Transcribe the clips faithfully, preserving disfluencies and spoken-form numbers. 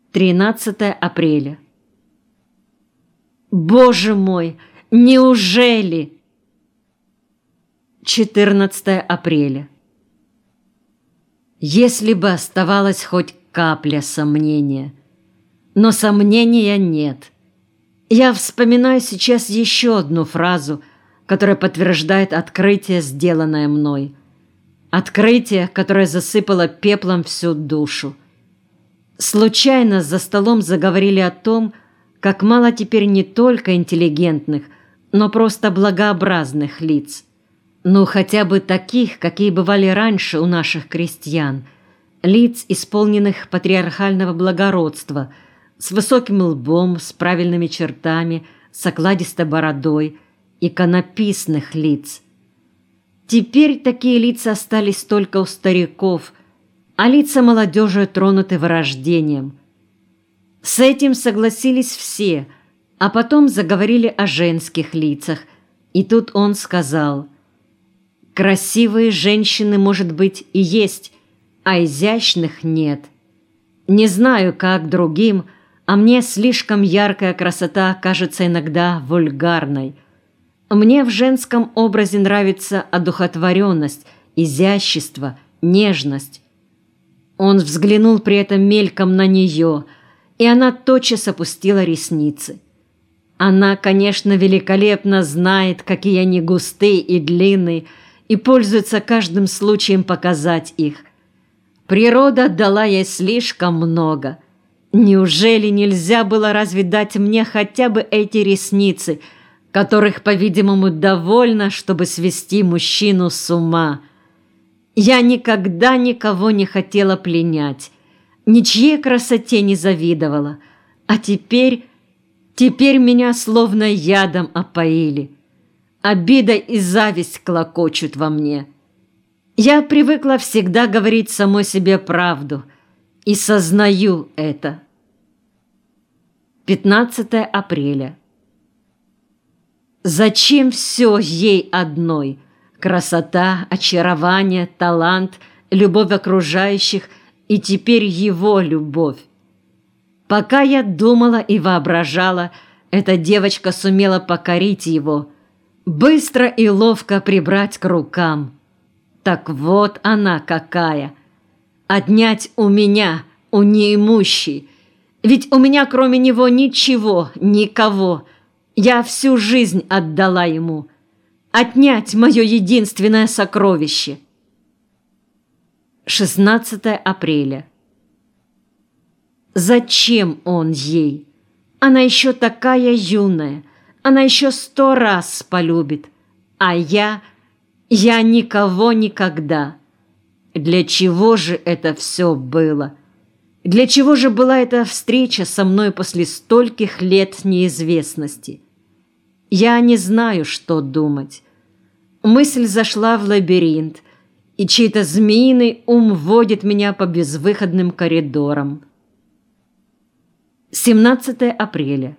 тринадцатое апреля. Боже мой, неужели? четырнадцатое апреля. Если бы оставалась хоть капля сомнения, но сомнения нет. Я вспоминаю сейчас еще одну фразу, которая подтверждает открытие, сделанное мной. Открытие, которое засыпало пеплом всю душу. Случайно за столом заговорили о том, как мало теперь не только интеллигентных, но просто благообразных лиц. Ну, хотя бы таких, какие бывали раньше у наших крестьян. Лиц, исполненных патриархального благородства, с высоким лбом, с правильными чертами, с окладистой бородой, иконописных лиц. Теперь такие лица остались только у стариков, а лица молодежи тронуты вырождением. С этим согласились все, а потом заговорили о женских лицах, и тут он сказал: «Красивые женщины, может быть, и есть, а изящных нет. Не знаю, как другим, а мне слишком яркая красота кажется иногда вульгарной. Мне в женском образе нравится одухотворенность, изящество, нежность». Он взглянул при этом мельком на нее, и она тотчас опустила ресницы. Она, конечно, великолепно знает, какие они густые и длинные, и пользуется каждым случаем показать их. Природа дала ей слишком много. Неужели нельзя было разве дать мне хотя бы эти ресницы, которых, по-видимому, довольно, чтобы свести мужчину с ума? Я никогда никого не хотела пленять, ничьей красоте не завидовала, а теперь, теперь меня словно ядом опоили. Обида и зависть клокочут во мне. Я привыкла всегда говорить самой себе правду и сознаю это. пятнадцатое апреля. Зачем все ей одной? Красота, очарование, талант, любовь окружающих и теперь его любовь. Пока я думала и воображала, эта девочка сумела покорить его, быстро и ловко прибрать к рукам. Так вот она какая! Отнять у меня, у неимущей. Ведь у меня кроме него ничего, никого. Я всю жизнь отдала ему. Отнять мое единственное сокровище. шестнадцатое апреля. Зачем он ей? Она еще такая юная. Она еще сто раз полюбит. А я... я никого никогда. Для чего же это все было? Для чего же была эта встреча со мной после стольких лет неизвестности? Я не знаю, что думать. Мысль зашла в лабиринт, и чей-то змеиный ум водит меня по безвыходным коридорам. семнадцатое апреля.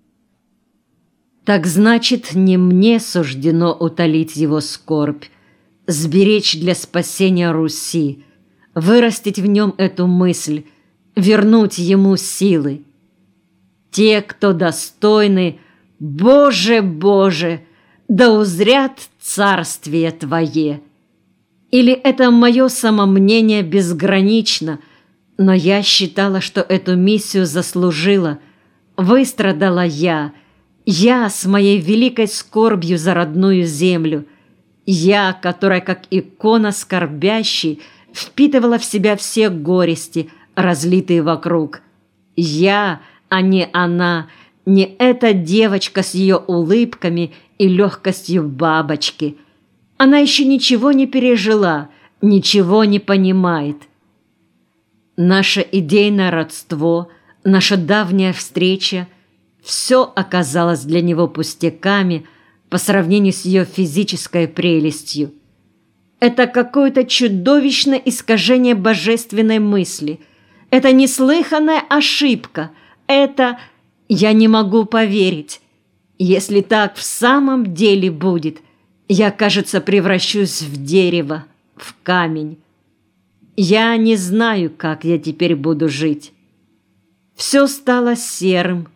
Так значит, не мне суждено утолить его скорбь, сберечь для спасения Руси, вырастить в нем эту мысль, вернуть ему силы. Те, кто достойны, Боже, Боже, да узрят царствие Твое. Или это мое самомнение безгранично, но я считала, что эту миссию заслужила, выстрадала я, я с моей великой скорбью за родную землю, я, которая, как икона скорбящей, впитывала в себя все горести, разлитые вокруг. Я, а не она, не эта девочка с ее улыбками и легкостью бабочки. Она еще ничего не пережила, ничего не понимает. Наше идейное родство, наша давняя встреча — все оказалось для него пустяками по сравнению с ее физической прелестью. Это какое-то чудовищное искажение божественной мысли. Это неслыханная ошибка. Это... я не могу поверить. Если так в самом деле будет, я, кажется, превращусь в дерево, в камень. Я не знаю, как я теперь буду жить. Все все стало серым,